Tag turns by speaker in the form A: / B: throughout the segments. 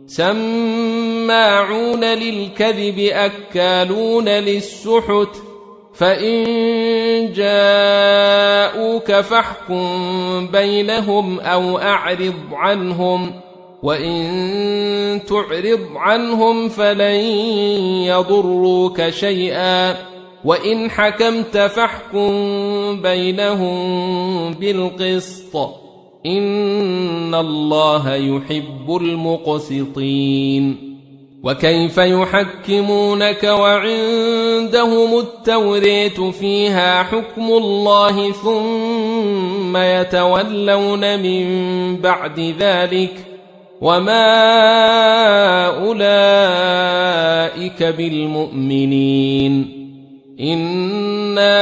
A: سماعون للكذب أكالون للسحت فإن جاءوك فاحكم بينهم أو أعرض عنهم وإن تعرض عنهم فلن يضروك شيئا وإن حكمت فاحكم بينهم بالقسط إن الله يحب المقسطين وكيف يحكمونك وعندهم التوراة فيها حكم الله ثم يتولون من بعد ذلك وما أولئك بالمؤمنين إنا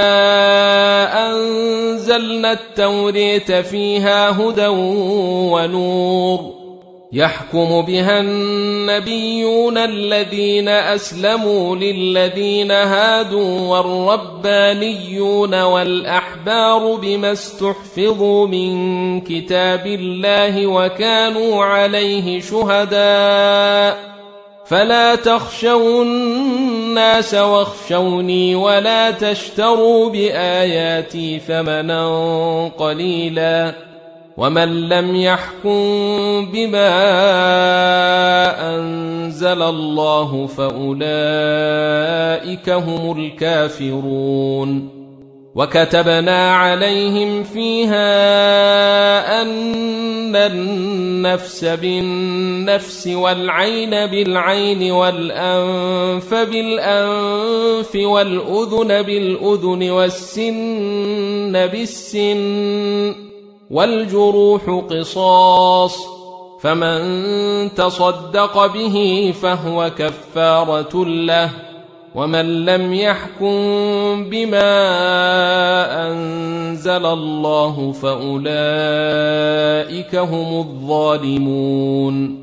A: أنزلنا التوراة فيها هدى ونور يحكم بها النبيون الذين أسلموا للذين هادوا والربانيون والأحبار بما استحفظوا من كتاب الله وكانوا عليه شهداء فلا تخشوا الناس واخشوني ولا تشتروا بآياتي ثمنا قليلا ومن لم يحكم بما أنزل الله فأولئك هم الكافرون وكتبنا عليهم فيها أن النفس بالنفس والعين بالعين والأنف بالأنف والأذن بالأذن والسن بالسن والجروح قصاص فمن تصدق به فهو كفارة له ومن لم يحكم بما أنزل الله فأولئك هم الظالمون